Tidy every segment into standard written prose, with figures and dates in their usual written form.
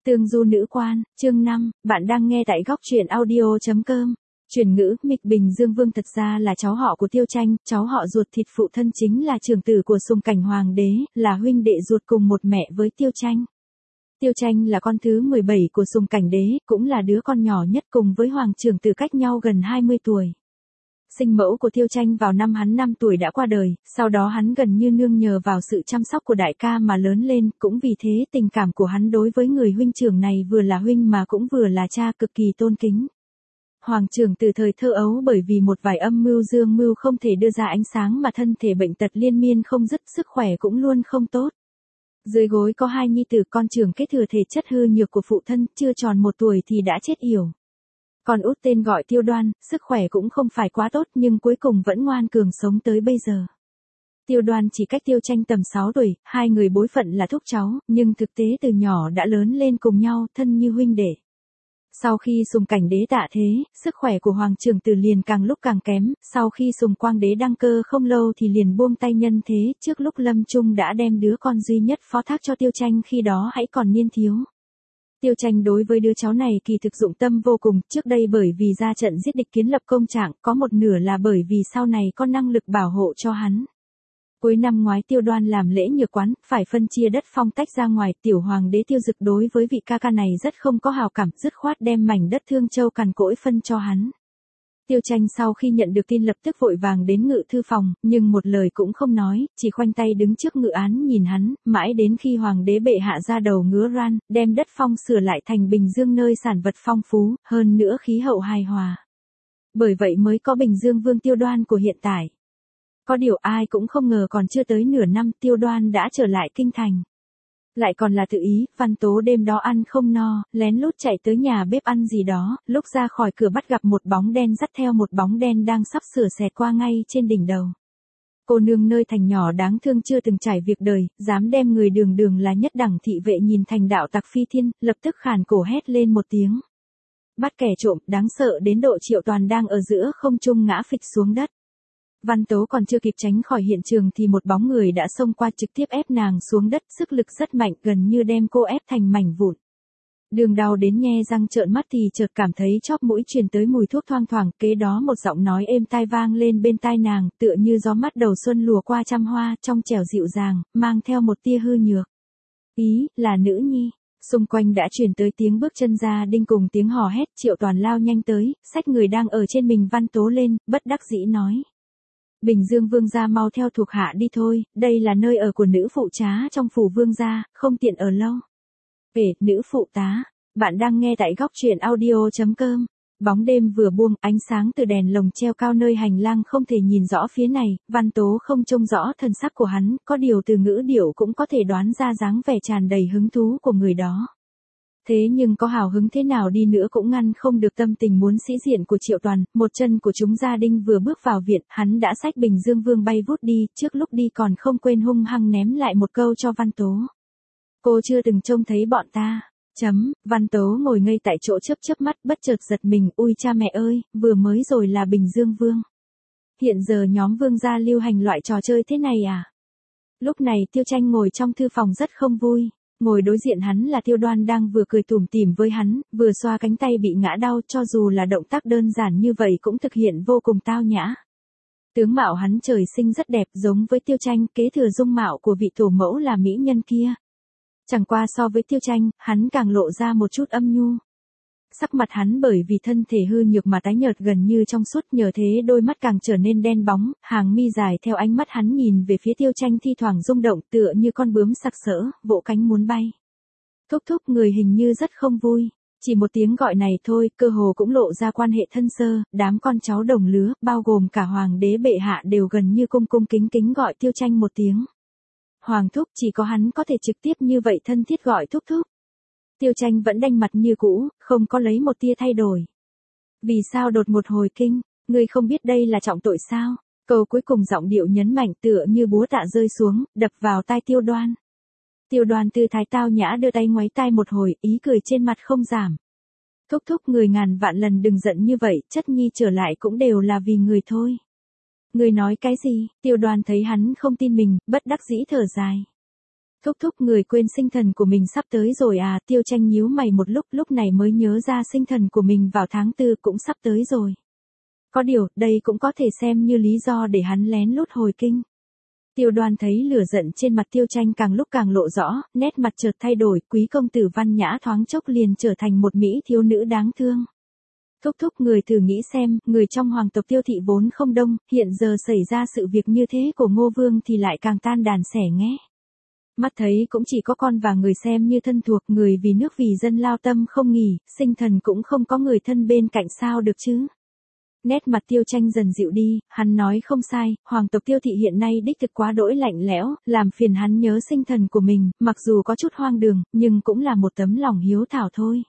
Tương du nữ quan, chương 5, bạn đang nghe tại góc truyện audio.com. Chuyển ngữ, Mịch Bình Dương Vương thật ra là cháu họ của Tiêu Tranh, cháu họ ruột thịt phụ thân chính là trưởng tử của Sùng Cảnh Hoàng đế, là huynh đệ ruột cùng một mẹ với Tiêu Tranh. Tiêu Tranh là con thứ 17 của Sùng Cảnh đế, cũng là đứa con nhỏ nhất cùng với Hoàng trưởng tử cách nhau gần 20 tuổi. Sinh mẫu của Tiêu Tranh vào năm hắn 5 tuổi đã qua đời, sau đó hắn gần như nương nhờ vào sự chăm sóc của đại ca mà lớn lên, cũng vì thế tình cảm của hắn đối với người huynh trưởng này vừa là huynh mà cũng vừa là cha cực kỳ tôn kính. Hoàng trưởng từ thời thơ ấu bởi vì một vài âm mưu dương mưu không thể đưa ra ánh sáng mà thân thể bệnh tật liên miên không dứt, sức khỏe cũng luôn không tốt. Dưới gối có hai nhi tử, con trưởng kế thừa thể chất hư nhược của phụ thân, chưa tròn 1 tuổi thì đã chết yểu. Con út tên gọi Tiêu Đoan, sức khỏe cũng không phải quá tốt nhưng cuối cùng vẫn ngoan cường sống tới bây giờ. Tiêu Đoan chỉ cách Tiêu Tranh tầm 6 tuổi, hai người bối phận là thúc cháu, nhưng thực tế từ nhỏ đã lớn lên cùng nhau, thân như huynh đệ. Sau khi Sùng Cảnh đế tạ thế, sức khỏe của Hoàng trưởng tử liền càng lúc càng kém, sau khi Sùng Quang đế đăng cơ không lâu thì liền buông tay nhân thế, trước lúc lâm chung đã đem đứa con duy nhất phó thác cho Tiêu Tranh khi đó hãy còn niên thiếu. Tiêu Tranh đối với đứa cháu này kỳ thực dụng tâm vô cùng, trước đây bởi vì ra trận giết địch kiến lập công trạng, có một nửa là bởi vì sau này có năng lực bảo hộ cho hắn. Cuối năm ngoái Tiêu Đoan làm lễ nhược quán, phải phân chia đất phong tách ra ngoài, tiểu hoàng đế Tiêu Dực đối với vị ca ca này rất không có hào cảm, dứt khoát đem mảnh đất Thương Châu cằn cỗi phân cho hắn. Tiêu Tranh sau khi nhận được tin lập tức vội vàng đến ngự thư phòng, nhưng một lời cũng không nói, chỉ khoanh tay đứng trước ngự án nhìn hắn, mãi đến khi hoàng đế bệ hạ ra đầu ngứa ran, đem đất phong sửa lại thành Bình Dương nơi sản vật phong phú, hơn nữa khí hậu hài hòa. Bởi vậy mới có Bình Dương Vương Tiêu Đoan của hiện tại. Có điều ai cũng không ngờ còn chưa tới nửa năm Tiêu Đoan đã trở lại kinh thành. Lại còn là tự ý, Văn Tố đêm đó ăn không no, lén lút chạy tới nhà bếp ăn gì đó, lúc ra khỏi cửa bắt gặp một bóng đen dắt theo một bóng đen đang sắp sửa xẹt qua ngay trên đỉnh đầu. Cô nương nơi thành nhỏ đáng thương chưa từng trải việc đời, dám đem người đường đường là nhất đẳng thị vệ nhìn thành đạo tặc phi thiên, lập tức khàn cổ hét lên một tiếng. Bắt kẻ trộm, đáng sợ đến độ Triệu Toàn đang ở giữa không trung ngã phịch xuống đất. Văn Tố còn chưa kịp tránh khỏi hiện trường thì một bóng người đã xông qua trực tiếp ép nàng xuống đất, sức lực rất mạnh gần như đem cô ép thành mảnh vụn. Đường đau đến nhe răng trợn mắt thì chợt cảm thấy chóp mũi truyền tới mùi thuốc thoang thoảng, kế đó một giọng nói êm tai vang lên bên tai nàng, tựa như gió mát đầu xuân lùa qua trăm hoa, trong trẻo dịu dàng, mang theo một tia hư nhược. Ý, là nữ nhi. Xung quanh đã truyền tới tiếng bước chân gia đinh cùng tiếng hò hét, Triệu Toàn lao nhanh tới, xách người đang ở trên mình Văn Tố lên, bất đắc dĩ nói. Bình Dương Vương gia mau theo thuộc hạ đi thôi, đây là nơi ở của nữ phụ trá trong phủ vương gia, không tiện ở lâu. Nữ phụ tá, bạn đang nghe tại góc truyện audio.com. Bóng đêm vừa buông, ánh sáng từ đèn lồng treo cao nơi hành lang không thể nhìn rõ phía này, Văn Tố không trông rõ thân sắc của hắn, có điều từ ngữ điệu cũng có thể đoán ra dáng vẻ tràn đầy hứng thú của người đó. Thế nhưng có hào hứng thế nào đi nữa cũng ngăn không được tâm tình muốn sĩ diện của Triệu Toàn, một chân của chúng gia đinh vừa bước vào viện, hắn đã xách Bình Dương Vương bay vút đi, trước lúc đi còn không quên hung hăng ném lại một câu cho Văn Tố. Cô chưa từng trông thấy bọn ta. Văn Tố ngồi ngây tại chỗ chớp mắt bất chợt giật mình, ui cha mẹ ơi, vừa mới rồi là Bình Dương Vương. Hiện giờ nhóm vương gia lưu hành loại trò chơi thế này à? Lúc này Tiêu Tranh ngồi trong thư phòng rất không vui. Ngồi đối diện hắn là Tiêu Đoan đang vừa cười tủm tỉm với hắn, vừa xoa cánh tay bị ngã đau, cho dù là động tác đơn giản như vậy cũng thực hiện vô cùng tao nhã. Tướng mạo hắn trời sinh rất đẹp, giống với Tiêu Tranh, kế thừa dung mạo của vị tổ mẫu là mỹ nhân kia. Chẳng qua so với Tiêu Tranh, hắn càng lộ ra một chút âm nhu. Sắc mặt hắn bởi vì thân thể hư nhược mà tái nhợt gần như trong suốt, nhờ thế đôi mắt càng trở nên đen bóng, hàng mi dài theo ánh mắt hắn nhìn về phía Tiêu Tranh thi thoảng rung động tựa như con bướm sặc sỡ, vỗ cánh muốn bay. Thúc thúc, người hình như rất không vui. Chỉ một tiếng gọi này thôi, cơ hồ cũng lộ ra quan hệ thân sơ, đám con cháu đồng lứa, bao gồm cả hoàng đế bệ hạ đều gần như cung cung kính kính gọi Tiêu Tranh một tiếng. Hoàng thúc, chỉ có hắn có thể trực tiếp như vậy thân thiết gọi thúc thúc. Tiêu Tranh vẫn đanh mặt như cũ, không có lấy một tia thay đổi. Vì sao đột một hồi kinh, ngươi không biết đây là trọng tội sao? Câu cuối cùng giọng điệu nhấn mạnh tựa như búa tạ rơi xuống, đập vào tai Tiêu Đoan. Tiêu Đoan tư thái tao nhã đưa tay ngoáy tai một hồi, ý cười trên mặt không giảm. Thúc thúc, người ngàn vạn lần đừng giận như vậy, chất nhi trở lại cũng đều là vì người thôi. Người nói cái gì? Tiêu Đoan thấy hắn không tin mình, bất đắc dĩ thở dài. Thúc thúc, người quên sinh thần của mình sắp tới rồi à? Tiêu Tranh nhíu mày một lúc này mới nhớ ra sinh thần của mình vào tháng 4 cũng sắp tới rồi. Có điều, đây cũng có thể xem như lý do để hắn lén lút hồi kinh. Tiêu Đoan thấy lửa giận trên mặt Tiêu Tranh càng lúc càng lộ rõ, nét mặt chợt thay đổi, quý công tử Văn Nhã thoáng chốc liền trở thành một mỹ thiếu nữ đáng thương. Thúc thúc, người thử nghĩ xem, người trong hoàng tộc Tiêu thị vốn không đông, hiện giờ xảy ra sự việc như thế của Ngô Vương thì lại càng tan đàn xẻ nghé. Mắt thấy cũng chỉ có con và người xem như thân thuộc, người vì nước vì dân lao tâm không nghỉ, sinh thần cũng không có người thân bên cạnh sao được chứ. Nét mặt Tiêu Tranh dần dịu đi, hắn nói không sai, hoàng tộc Tiêu thị hiện nay đích thực quá đỗi lạnh lẽo, làm phiền hắn nhớ sinh thần của mình, mặc dù có chút hoang đường, nhưng cũng là một tấm lòng hiếu thảo thôi.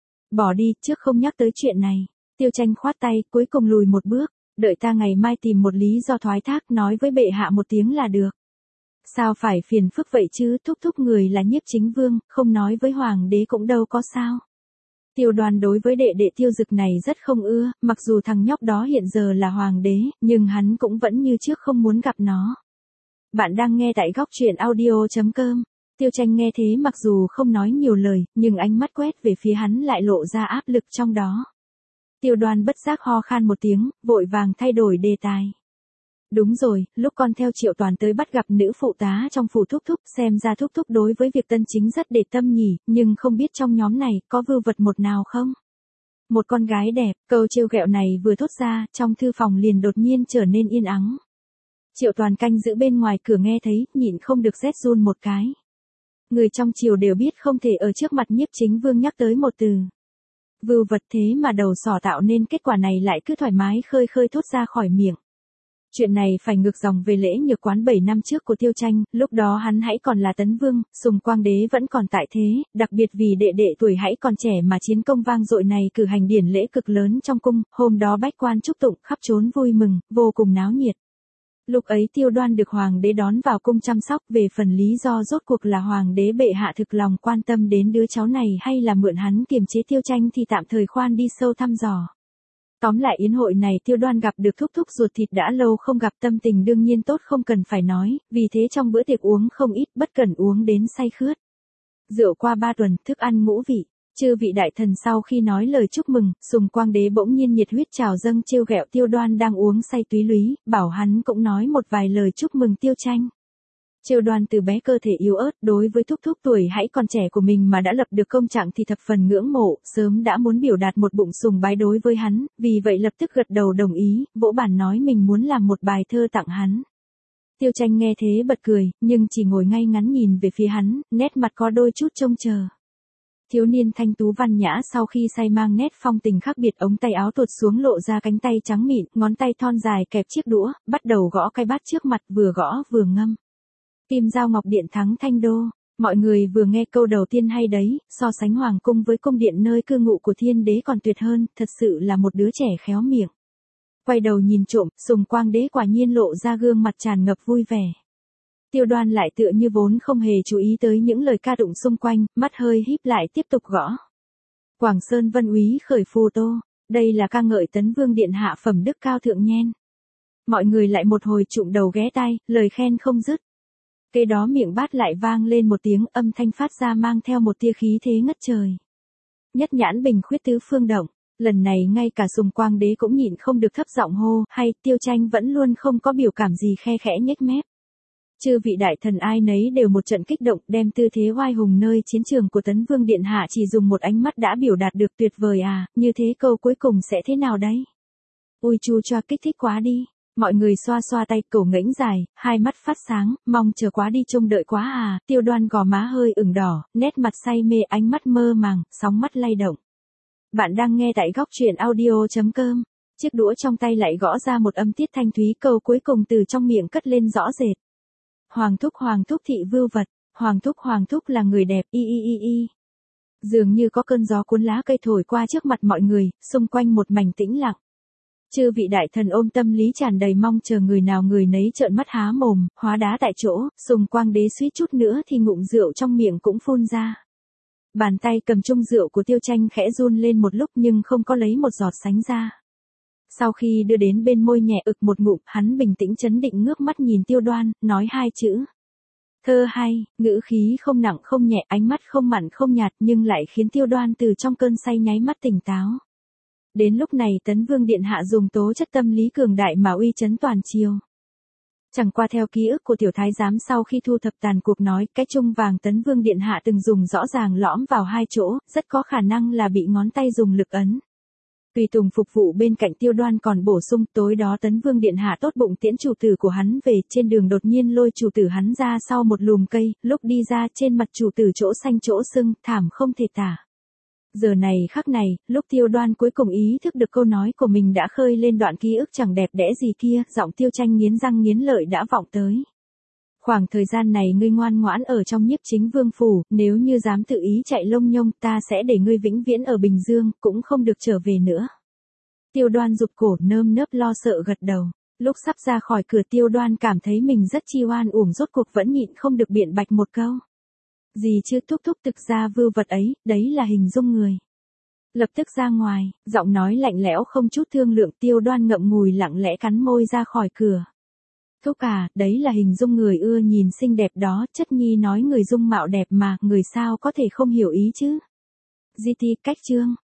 Bỏ đi, trước không nhắc tới chuyện này. Tiêu Tranh khoát tay, cuối cùng lùi một bước, đợi ta ngày mai tìm một lý do thoái thác, nói với bệ hạ một tiếng là được. Sao phải phiền phức vậy chứ, thúc thúc, người là Nhiếp Chính Vương, không nói với hoàng đế cũng đâu có sao. Tiêu Đoan đối với đệ đệ Tiêu Dực này rất không ưa, mặc dù thằng nhóc đó hiện giờ là hoàng đế, nhưng hắn cũng vẫn như trước không muốn gặp nó. Bạn đang nghe tại góc truyện audio.com. Tiêu Tranh nghe thế mặc dù không nói nhiều lời, nhưng ánh mắt quét về phía hắn lại lộ ra áp lực trong đó. Tiêu Đoan bất giác ho khan một tiếng, vội vàng thay đổi đề tài. Đúng rồi, lúc con theo Triệu Toàn tới bắt gặp nữ phụ tá trong phủ thúc thúc, xem ra thúc thúc đối với việc tân chính rất để tâm nhỉ, nhưng không biết trong nhóm này có vưu vật một nào không? Một con gái đẹp, câu trêu ghẹo này vừa thốt ra, trong thư phòng liền đột nhiên trở nên yên ắng. Triệu Toàn canh giữ bên ngoài cửa nghe thấy, nhịn không được rét run một cái. Người trong triều đều biết không thể ở trước mặt Nhiếp Chính Vương nhắc tới một từ vưu vật, thế mà đầu sỏ tạo nên kết quả này lại cứ thoải mái khơi khơi thốt ra khỏi miệng. Chuyện này phải ngược dòng về lễ nhược quán 7 năm trước của Tiêu Tranh, lúc đó hắn hãy còn là Tấn Vương, Sùng Quang Đế vẫn còn tại thế, đặc biệt vì đệ đệ tuổi hãy còn trẻ mà chiến công vang dội này cử hành điển lễ cực lớn trong cung, hôm đó bách quan chúc tụng khắp trốn vui mừng, vô cùng náo nhiệt. Lúc ấy Tiêu Đoan được hoàng đế đón vào cung chăm sóc, về phần lý do rốt cuộc là hoàng đế bệ hạ thực lòng quan tâm đến đứa cháu này hay là mượn hắn kiềm chế Tiêu Tranh thì tạm thời khoan đi sâu thăm dò. Tóm lại yến hội này Tiêu Đoan gặp được thúc thúc ruột thịt đã lâu không gặp, tâm tình đương nhiên tốt không cần phải nói, vì thế trong bữa tiệc uống không ít, bất cần uống đến say khướt. Rượu qua 3 tuần, thức ăn ngũ vị, chư vị đại thần sau khi nói lời chúc mừng, Sùng Quang Đế bỗng nhiên nhiệt huyết trào dâng trêu ghẹo Tiêu Đoan đang uống say túy lúy, bảo hắn cũng nói một vài lời chúc mừng Tiêu Tranh. Tiêu Đoan từ bé cơ thể yếu ớt, đối với thúc thúc tuổi hãy còn trẻ của mình mà đã lập được công trạng thì thập phần ngưỡng mộ, sớm đã muốn biểu đạt một bụng sùng bái đối với hắn, vì vậy lập tức gật đầu đồng ý, vỗ bàn nói mình muốn làm một bài thơ tặng hắn. Tiêu Tranh nghe thế bật cười, nhưng chỉ ngồi ngay ngắn nhìn về phía hắn, nét mặt có đôi chút trông chờ. Thiếu niên thanh tú Văn Nhã sau khi say mang nét phong tình khác biệt, ống tay áo tuột xuống lộ ra cánh tay trắng mịn, ngón tay thon dài kẹp chiếc đũa, bắt đầu gõ cái bát trước mặt, vừa gõ vừa ngâm. Kim Giao Ngọc Điện thắng Thanh Đô. Mọi người vừa nghe câu đầu tiên hay đấy, so sánh hoàng cung với cung điện nơi cư ngụ của thiên đế còn tuyệt hơn, thật sự là một đứa trẻ khéo miệng. Quay đầu nhìn trộm, Sùng Quang Đế quả nhiên lộ ra gương mặt tràn ngập vui vẻ. Tiêu Đoan lại tựa như vốn không hề chú ý tới những lời ca tụng xung quanh, mắt hơi híp lại tiếp tục gõ. Quảng Sơn Vân Úy khởi phù tô, đây là ca ngợi Tấn Vương điện hạ phẩm đức cao thượng nhen. Mọi người lại một hồi trụm đầu ghé tai, lời khen không dứt. Kế đó miệng bát lại vang lên một tiếng, âm thanh phát ra mang theo một tia khí thế ngất trời. Nhất nhãn bình khuyết tứ phương động, lần này ngay cả Sùng Quang Đế cũng nhịn không được thấp giọng hô, hay. Tiêu Tranh vẫn luôn không có biểu cảm gì, khe khẽ nhếch mép. Chư vị đại thần ai nấy đều một trận kích động, đem tư thế oai hùng nơi chiến trường của Tấn Vương điện hạ chỉ dùng một ánh mắt đã biểu đạt được, tuyệt vời à, như thế câu cuối cùng sẽ thế nào đấy? Ui chu choa, kích thích quá đi. Mọi người xoa xoa tay, cổ nghễnh dài, hai mắt phát sáng, mong chờ quá đi, trông đợi quá à. Tiêu Đoan gò má hơi ửng đỏ, nét mặt say mê, ánh mắt mơ màng, sóng mắt lay động. Bạn đang nghe tại góc truyện audio.com. Chiếc đũa trong tay lại gõ ra một âm tiết thanh thúy, câu cuối cùng từ trong miệng cất lên rõ rệt. Hoàng thúc thị vưu vật, hoàng thúc là người đẹp, y. Dường như có cơn gió cuốn lá cây thổi qua trước mặt mọi người, xung quanh một mảnh tĩnh lặng. Chư vị đại thần ôm tâm lý tràn đầy mong chờ, người nào người nấy trợn mắt há mồm, hóa đá tại chỗ, Sùng Quang Đế suýt chút nữa thì ngụm rượu trong miệng cũng phun ra. Bàn tay cầm chung rượu của Tiêu Tranh khẽ run lên một lúc nhưng không có lấy một giọt sánh ra. Sau khi đưa đến bên môi nhẹ ực một ngụm, hắn bình tĩnh chấn định ngước mắt nhìn Tiêu Đoan, nói hai chữ. Thơ hay, ngữ khí không nặng không nhẹ, ánh mắt không mặn không nhạt nhưng lại khiến Tiêu Đoan từ trong cơn say nháy mắt tỉnh táo. Đến lúc này Tấn Vương Điện Hạ dùng tố chất tâm lý cường đại mà uy chấn toàn triều. Chẳng qua theo ký ức của tiểu thái giám sau khi thu thập tàn cuộc nói, cái chung vàng Tấn Vương Điện Hạ từng dùng rõ ràng lõm vào hai chỗ, rất có khả năng là bị ngón tay dùng lực ấn. Tùy tùng phục vụ bên cạnh Tiêu Đoan còn bổ sung, tối đó Tấn Vương Điện Hạ tốt bụng tiễn chủ tử của hắn về, trên đường đột nhiên lôi chủ tử hắn ra sau một lùm cây, lúc đi ra trên mặt chủ tử chỗ xanh chỗ sưng, thảm không thể tả. Giờ này khắc này, lúc Tiêu Đoan cuối cùng ý thức được câu nói của mình đã khơi lên đoạn ký ức chẳng đẹp đẽ gì kia, giọng Tiêu Tranh nghiến răng nghiến lợi đã vọng tới. Khoảng thời gian này ngươi ngoan ngoãn ở trong Nhiếp Chính Vương phủ, nếu như dám tự ý chạy lông nhông, ta sẽ để ngươi vĩnh viễn ở Bình Dương, cũng không được trở về nữa. Tiêu Đoan rụt cổ nơm nớp lo sợ gật đầu. Lúc sắp ra khỏi cửa Tiêu Đoan cảm thấy mình rất chi oan uổng, rốt cuộc vẫn nhịn không được biện bạch một câu. Gì chứ thúc thúc, thực ra vưu vật ấy, đấy là hình dung người. Lập tức ra ngoài, giọng nói lạnh lẽo không chút thương lượng. Tiêu Đoan ngậm ngùi lặng lẽ cắn môi ra khỏi cửa. Thúc à, đấy là hình dung người ưa nhìn xinh đẹp đó, chất nhi nói người dung mạo đẹp mà, người sao có thể không hiểu ý chứ. GT cách chương.